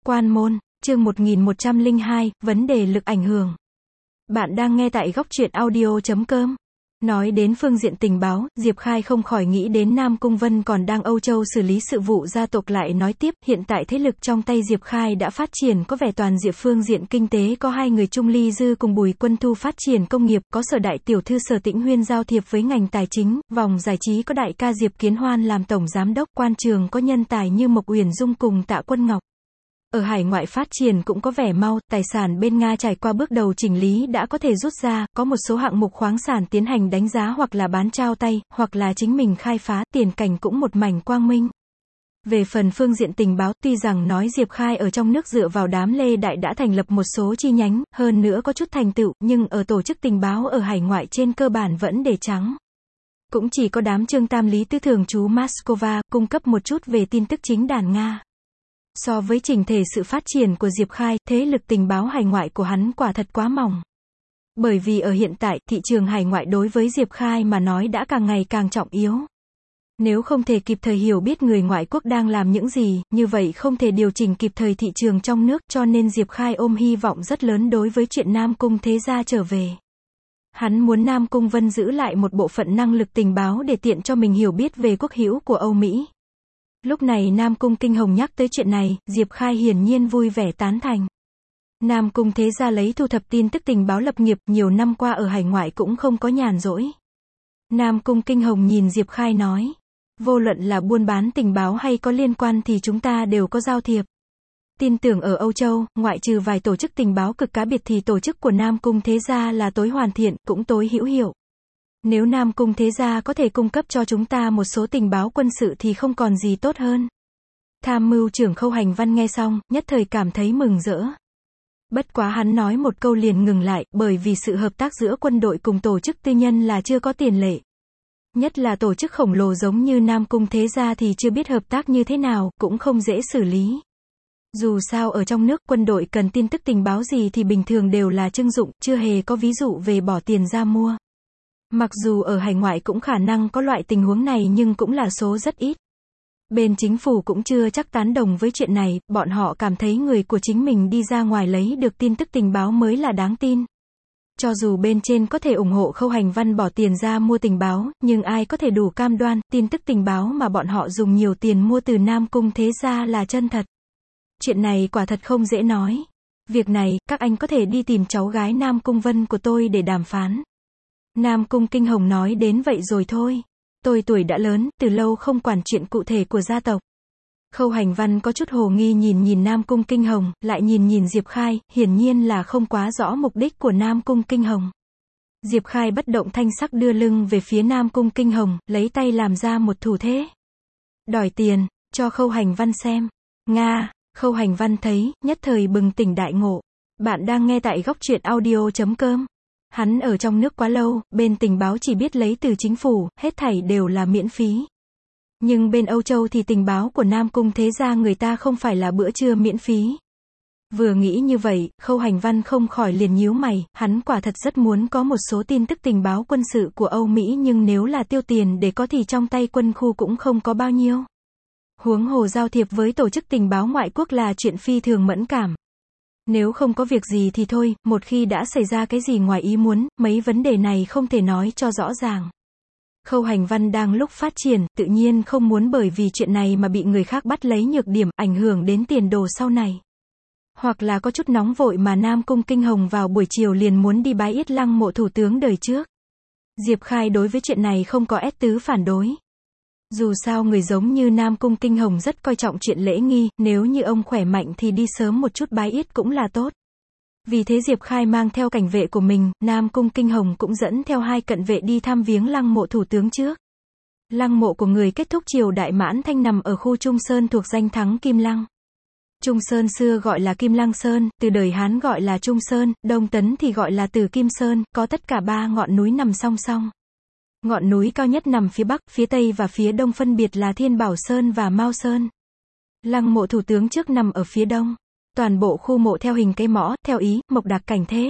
Quan môn, chương 1102, vấn đề lực ảnh hưởng. Bạn đang nghe tại góc truyện audio.com. Nói đến phương diện tình báo, Diệp Khai không khỏi nghĩ đến Nam Cung Vân còn đang Âu Châu xử lý sự vụ gia tộc, lại nói tiếp, hiện tại thế lực trong tay Diệp Khai đã phát triển có vẻ toàn diện. Phương diện kinh tế có hai người Trung Ly Dư cùng Bùi Quân Thu phát triển công nghiệp, có Sở đại tiểu thư Sở Tĩnh Huyên giao thiệp với ngành tài chính, vòng giải trí có đại ca Diệp Kiến Hoan làm tổng giám đốc, quan trường có nhân tài như Mộc Uyển Dung cùng Tạ Quân Ngọc. Ở hải ngoại phát triển cũng có vẻ mau, tài sản bên Nga trải qua bước đầu chỉnh lý đã có thể rút ra, có một số hạng mục khoáng sản tiến hành đánh giá hoặc là bán trao tay, hoặc là chính mình khai phá, tiền cảnh cũng một mảnh quang minh. Về phần phương diện tình báo, tuy rằng nói Diệp Khai ở trong nước dựa vào đám Lê Đại đã thành lập một số chi nhánh, hơn nữa có chút thành tựu, nhưng ở tổ chức tình báo ở hải ngoại trên cơ bản vẫn để trắng. Cũng chỉ có đám Trương Tam Lý Tứ thường trú Moscow, cung cấp một chút về tin tức chính đàn Nga. So với chỉnh thể sự phát triển của Diệp Khai, thế lực tình báo hải ngoại của hắn quả thật quá mỏng. Bởi vì ở hiện tại, thị trường hải ngoại đối với Diệp Khai mà nói đã càng ngày càng trọng yếu. Nếu không thể kịp thời hiểu biết người ngoại quốc đang làm những gì, như vậy không thể điều chỉnh kịp thời thị trường trong nước, cho nên Diệp Khai ôm hy vọng rất lớn đối với chuyện Nam Cung Thế Gia trở về. Hắn muốn Nam Cung Vân giữ lại một bộ phận năng lực tình báo để tiện cho mình hiểu biết về quốc hữu của Âu Mỹ. Lúc này Nam Cung Kinh Hồng nhắc tới chuyện này, Diệp Khai hiển nhiên vui vẻ tán thành. Nam Cung Thế Gia lấy thu thập tin tức tình báo lập nghiệp, nhiều năm qua ở hải ngoại cũng không có nhàn rỗi. Nam Cung Kinh Hồng nhìn Diệp Khai nói, vô luận là buôn bán tình báo hay có liên quan thì chúng ta đều có giao thiệp. Tin tưởng ở Âu Châu, ngoại trừ vài tổ chức tình báo cực cá biệt thì tổ chức của Nam Cung Thế Gia là tối hoàn thiện, cũng tối hữu hiệu. Nếu Nam Cung Thế Gia có thể cung cấp cho chúng ta một số tình báo quân sự thì không còn gì tốt hơn. Tham mưu trưởng Khâu Hành Văn nghe xong, nhất thời cảm thấy mừng rỡ. Bất quá hắn nói một câu liền ngừng lại, bởi vì sự hợp tác giữa quân đội cùng tổ chức tư nhân là chưa có tiền lệ. Nhất là tổ chức khổng lồ giống như Nam Cung Thế Gia thì chưa biết hợp tác như thế nào, cũng không dễ xử lý. Dù sao ở trong nước quân đội cần tin tức tình báo gì thì bình thường đều là trưng dụng, chưa hề có ví dụ về bỏ tiền ra mua. Mặc dù ở hải ngoại cũng khả năng có loại tình huống này nhưng cũng là số rất ít. Bên chính phủ cũng chưa chắc tán đồng với chuyện này, bọn họ cảm thấy người của chính mình đi ra ngoài lấy được tin tức tình báo mới là đáng tin. Cho dù bên trên có thể ủng hộ Khâu Hành Văn bỏ tiền ra mua tình báo, nhưng ai có thể đủ cam đoan, tin tức tình báo mà bọn họ dùng nhiều tiền mua từ Nam Cung Thế Gia là chân thật. Chuyện này quả thật không dễ nói. Việc này, các anh có thể đi tìm cháu gái Nam Cung Vân của tôi để đàm phán. Nam Cung Kinh Hồng nói đến vậy rồi thôi. Tôi tuổi đã lớn, từ lâu không quản chuyện cụ thể của gia tộc. Khâu Hành Văn có chút hồ nghi nhìn Nam Cung Kinh Hồng, lại nhìn Diệp Khai, hiển nhiên là không quá rõ mục đích của Nam Cung Kinh Hồng. Diệp Khai bất động thanh sắc đưa lưng về phía Nam Cung Kinh Hồng, lấy tay làm ra một thủ thế. Đòi tiền, cho Khâu Hành Văn xem. Nga, Khâu Hành Văn thấy, nhất thời bừng tỉnh đại ngộ. Bạn đang nghe tại góc truyện audio.com. Hắn ở trong nước quá lâu, bên tình báo chỉ biết lấy từ chính phủ, hết thảy đều là miễn phí. Nhưng bên Âu Châu thì tình báo của Nam Cung Thế Gia người ta không phải là bữa trưa miễn phí. Vừa nghĩ như vậy, Khâu Hành Văn không khỏi liền nhíu mày, hắn quả thật rất muốn có một số tin tức tình báo quân sự của Âu Mỹ, nhưng nếu là tiêu tiền để có thì trong tay quân khu cũng không có bao nhiêu. Huống hồ giao thiệp với tổ chức tình báo ngoại quốc là chuyện phi thường mẫn cảm. Nếu không có việc gì thì thôi, một khi đã xảy ra cái gì ngoài ý muốn, mấy vấn đề này không thể nói cho rõ ràng. Khâu Hành Văn đang lúc phát triển, tự nhiên không muốn bởi vì chuyện này mà bị người khác bắt lấy nhược điểm, ảnh hưởng đến tiền đồ sau này. Hoặc là có chút nóng vội mà Nam Cung Kinh Hồng vào buổi chiều liền muốn đi bái yết lăng mộ thủ tướng đời trước. Diệp Khai đối với chuyện này không có S-tứ phản đối. Dù sao người giống như Nam Cung Kinh Hồng rất coi trọng chuyện lễ nghi, nếu như ông khỏe mạnh thì đi sớm một chút bái yết cũng là tốt. Vì thế Diệp Khai mang theo cảnh vệ của mình, Nam Cung Kinh Hồng cũng dẫn theo 2 cận vệ đi thăm viếng lăng mộ thủ tướng trước. Lăng mộ của người kết thúc triều đại Mãn Thanh nằm ở khu Trung Sơn thuộc danh thắng Kim Lăng. Trung Sơn xưa gọi là Kim Lăng Sơn, từ đời Hán gọi là Trung Sơn, Đông Tấn thì gọi là Từ Kim Sơn, có tất cả 3 ngọn núi nằm song song. Ngọn núi cao nhất nằm phía Bắc, phía Tây và phía Đông phân biệt là Thiên Bảo Sơn và Mao Sơn. Lăng mộ thủ tướng trước nằm ở phía Đông. Toàn bộ khu mộ theo hình cây mõ, theo ý, mộc đặc cảnh thế.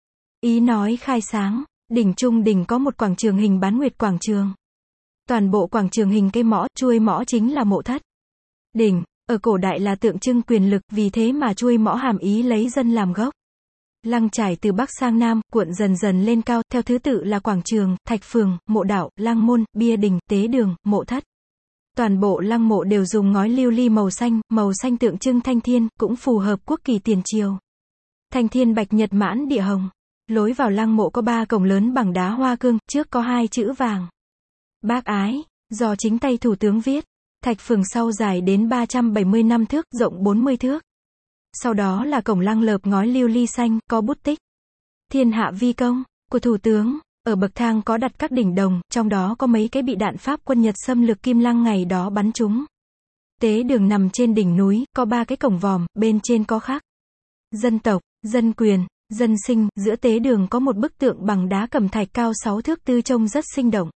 Ý nói khai sáng, đỉnh trung đỉnh có một quảng trường hình bán nguyệt quảng trường. Toàn bộ quảng trường hình cây mõ, chuôi mõ chính là mộ thất. Đỉnh, Ở cổ đại là tượng trưng quyền lực, vì thế mà chuôi mõ hàm ý lấy dân làm gốc. Lăng trải từ Bắc sang Nam, cuộn dần dần lên cao, theo thứ tự là quảng trường, thạch phường, mộ đạo, lăng môn, bia đình, tế đường, mộ thất. Toàn bộ lăng mộ đều dùng ngói lưu ly màu xanh tượng trưng thanh thiên, cũng phù hợp quốc kỳ tiền triều. Thanh thiên bạch nhật mãn địa hồng. Lối vào lăng mộ có 3 cổng lớn bằng đá hoa cương, trước có 2 chữ vàng. Bác ái, do chính tay thủ tướng viết. Thạch phường sau dài đến 375 thước, rộng 40 thước. Sau đó là cổng lăng lợp ngói lưu ly xanh, có bút tích thiên hạ vi công của thủ tướng. Ở bậc thang có đặt các đỉnh đồng, trong đó có mấy cái bị đạn Pháp quân Nhật xâm lược Kim Lăng ngày đó bắn trúng. Tế đường nằm trên đỉnh núi, có 3 cái cổng vòm, bên trên có khắc dân tộc, dân quyền, dân sinh, giữa tế đường có một bức tượng bằng đá cẩm thạch cao 6 thước tư trông rất sinh động.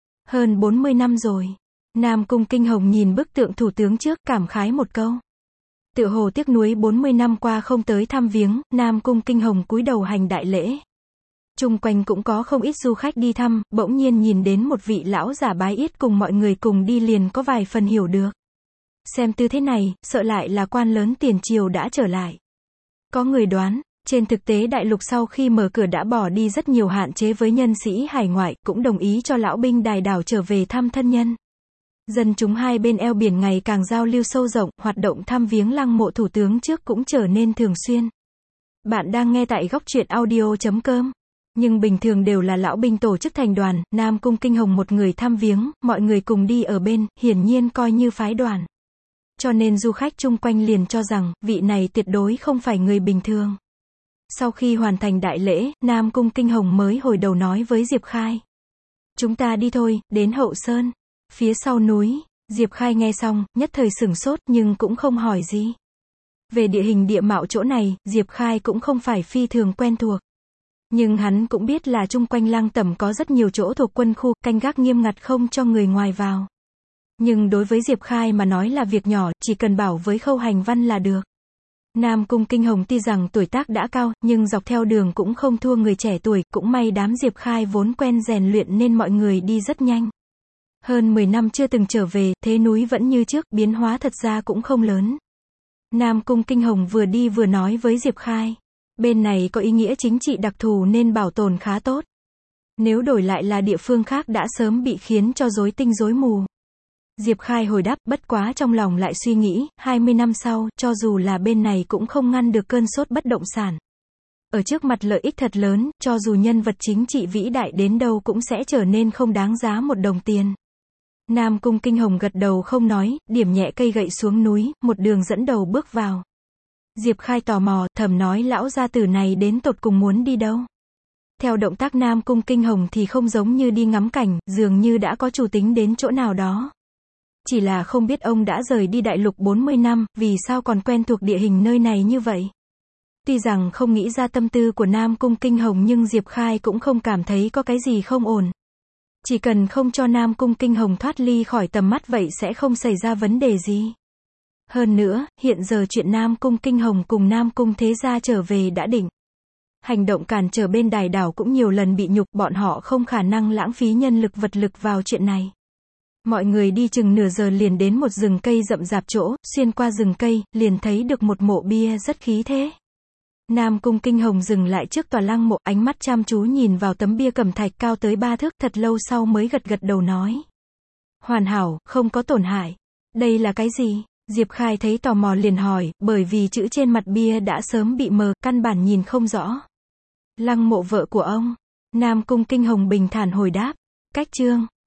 Hơn 40 năm rồi. Nam Cung Kinh Hồng nhìn bức tượng thủ tướng trước, cảm khái một câu. Tựa hồ tiếc nuối 40 năm qua không tới thăm viếng, Nam Cung Kinh Hồng cúi đầu hành đại lễ. Chung quanh cũng có không ít du khách đi thăm, bỗng nhiên nhìn đến một vị lão giả bái yết cùng mọi người cùng đi liền có vài phần hiểu được. Xem tư thế này, sợ lại là quan lớn tiền triều đã trở lại. Có người đoán, trên thực tế đại lục sau khi mở cửa đã bỏ đi rất nhiều hạn chế với nhân sĩ hải ngoại, cũng đồng ý cho lão binh đài đảo trở về thăm thân nhân. Dân chúng hai bên eo biển ngày càng giao lưu sâu rộng, hoạt động thăm viếng lăng mộ thủ tướng trước cũng trở nên thường xuyên. Bạn đang nghe tại góc truyện audio.com. Nhưng bình thường đều là lão binh tổ chức thành đoàn, Nam Cung Kinh Hồng một người thăm viếng, mọi người cùng đi ở bên, hiển nhiên coi như phái đoàn. Cho nên du khách chung quanh liền cho rằng, vị này tuyệt đối không phải người bình thường. Sau khi hoàn thành đại lễ, Nam Cung Kinh Hồng mới hồi đầu nói với Diệp Khai. Chúng ta đi thôi, đến Hậu Sơn. Phía sau núi, Diệp Khai nghe xong, nhất thời sửng sốt nhưng cũng không hỏi gì. Về địa hình địa mạo chỗ này, Diệp Khai cũng không phải phi thường quen thuộc. Nhưng hắn cũng biết là chung quanh Lăng Tẩm có rất nhiều chỗ thuộc quân khu, canh gác nghiêm ngặt không cho người ngoài vào. Nhưng đối với Diệp Khai mà nói là việc nhỏ, chỉ cần bảo với Khâu Hành Văn là được. Nam Cung Kinh Hồng tuy rằng tuổi tác đã cao, nhưng dọc theo đường cũng không thua người trẻ tuổi, cũng may đám Diệp Khai vốn quen rèn luyện nên mọi người đi rất nhanh. Hơn 10 năm chưa từng trở về, thế núi vẫn như trước, biến hóa thật ra cũng không lớn. Nam Cung Kinh Hồng vừa đi vừa nói với Diệp Khai. Bên này có ý nghĩa chính trị đặc thù nên bảo tồn khá tốt. Nếu đổi lại là địa phương khác đã sớm bị khiến cho rối tinh rối mù. Diệp Khai hồi đáp, bất quá trong lòng lại suy nghĩ, 20 năm sau, cho dù là bên này cũng không ngăn được cơn sốt bất động sản. Ở trước mặt lợi ích thật lớn, cho dù nhân vật chính trị vĩ đại đến đâu cũng sẽ trở nên không đáng giá một đồng tiền. Nam Cung Kinh Hồng gật đầu không nói, điểm nhẹ cây gậy xuống núi, một đường dẫn đầu bước vào. Diệp Khai tò mò, thầm nói lão gia tử này đến tột cùng muốn đi đâu. Theo động tác Nam Cung Kinh Hồng thì không giống như đi ngắm cảnh, dường như đã có chủ tính đến chỗ nào đó. Chỉ là không biết ông đã rời đi đại lục 40 năm, vì sao còn quen thuộc địa hình nơi này như vậy. Tuy rằng không nghĩ ra tâm tư của Nam Cung Kinh Hồng nhưng Diệp Khai cũng không cảm thấy có cái gì không ổn. Chỉ cần không cho Nam Cung Kinh Hồng thoát ly khỏi tầm mắt vậy sẽ không xảy ra vấn đề gì. Hơn nữa, hiện giờ chuyện Nam Cung Kinh Hồng cùng Nam Cung Thế Gia trở về đã định. Hành động cản trở bên đài đảo cũng nhiều lần bị nhục, bọn họ không khả năng lãng phí nhân lực vật lực vào chuyện này. Mọi người đi chừng nửa giờ liền đến một rừng cây rậm rạp chỗ, xuyên qua rừng cây, liền thấy được một mộ bia rất khí thế. Nam Cung Kinh Hồng dừng lại trước tòa lăng mộ, ánh mắt chăm chú nhìn vào tấm bia cẩm thạch cao tới 3 thước, thật lâu sau mới gật gật đầu nói. Hoàn hảo, không có tổn hại. Đây là cái gì? Diệp Khai thấy tò mò liền hỏi, bởi vì chữ trên mặt bia đã sớm bị mờ, căn bản nhìn không rõ. Lăng mộ vợ của ông. Nam Cung Kinh Hồng bình thản hồi đáp. Cách chương.